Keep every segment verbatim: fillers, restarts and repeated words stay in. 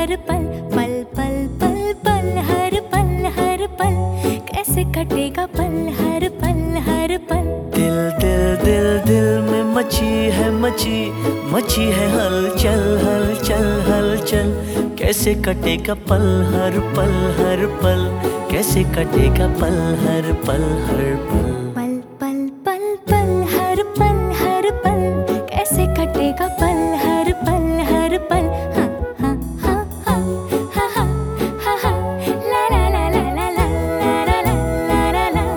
हर पल, पल पल पल पल हर पल हर पल, कैसे कटेगा पल हर पल हर पल। दिल दिल दिल दिल में मची है मची मची है हलचल हलचल हलचल, कैसे कटेगा पल हर पल हर पल, कैसे कटेगा पल हर पल हर पल। पल पल पल पल हर पल हर पल, कैसे कटेगा पल हर पल हर पल। हाँ हाँ हाँ हाँ हाँ हाँ हाँ हाँ ला ला ला ला ला ला ला ला ला ला।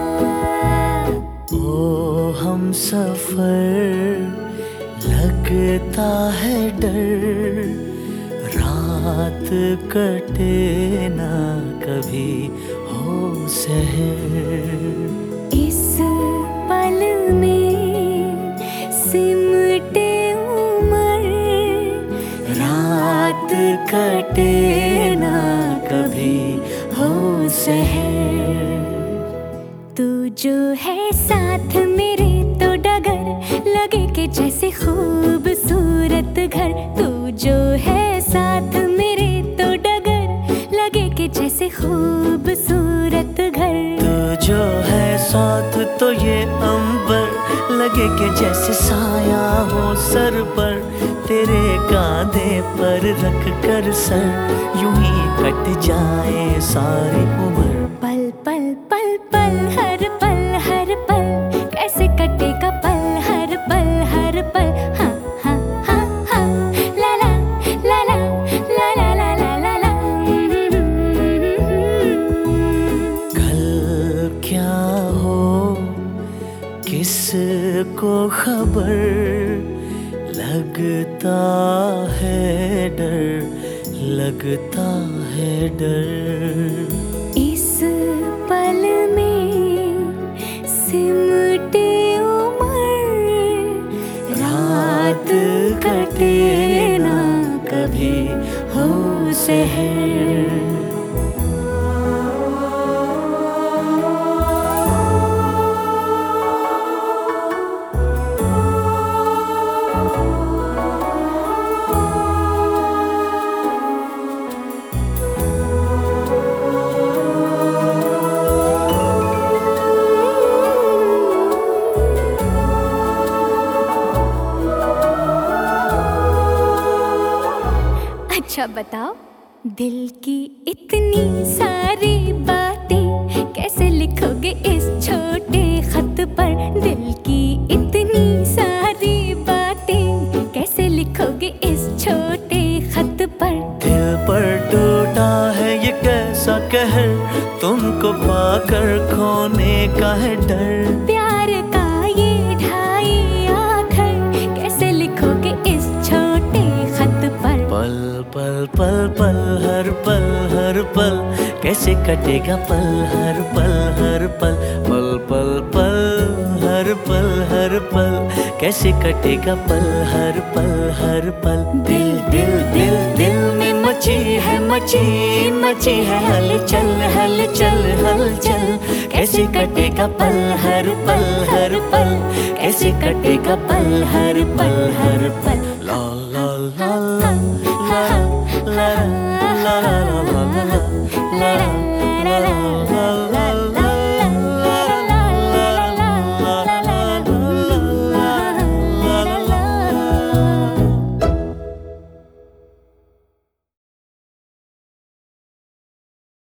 ओ हम सफर लगता है डर, रात कटे ना कभी हो सहर। इस पल में सिमटे उम्र, रात कटे ना कभी हो सहर। तू जो है साथ मेरे तो डगर लगे कि जैसे खूबसूरत घर। तू जो है साथ मेरे तो डगर लगे कि जैसे खूबसूरत घर। तू जो है साथ तो ये अंबर लगे कि जैसे साया हो सर पर। तेरे कांधे पर रख कर सर यूं ही कट जाए सारी उम्र। पल पल पल पल हर पल हर पल, कैसे कटेगा पल हर पल हर पल। हाँ हाँ हाँ हाँ ला ला ला ला ला ला ला ला ला ला। कल क्या हो किसको खबर, लगता है डर लगता है डर। इस पल में सिमटे उम्र, रात कटे ना कभी हो सहर। अच्छा बताओ, दिल की इतनी सारी बातें कैसे लिखोगे इस छोटे खत पर। दिल की इतनी सारी बातें कैसे लिखोगे इस छोटे खत पर। दिल पर टूटा है ये कैसा कहर, तुमको पाकर खोने का है डर। प्यार का ये ढाई आखर कैसे लिखोगे इस छोटे खत पर। पल पल पल पल हर पल हर पल, कैसे कटेगा पल हर पल हर पल। पल पल पल हर पल हर पल, कैसे कटेगा पल हर पल हर पल। दिल दिल दिल दिल में मची है मची मची है हलचल हलचल हलचल, कैसे कटेगा पल हर पल हर पल, कैसे कटेगा पल हर पल हर पल। ला ला ला ला ला ला ला ला ला ला ला ला ला।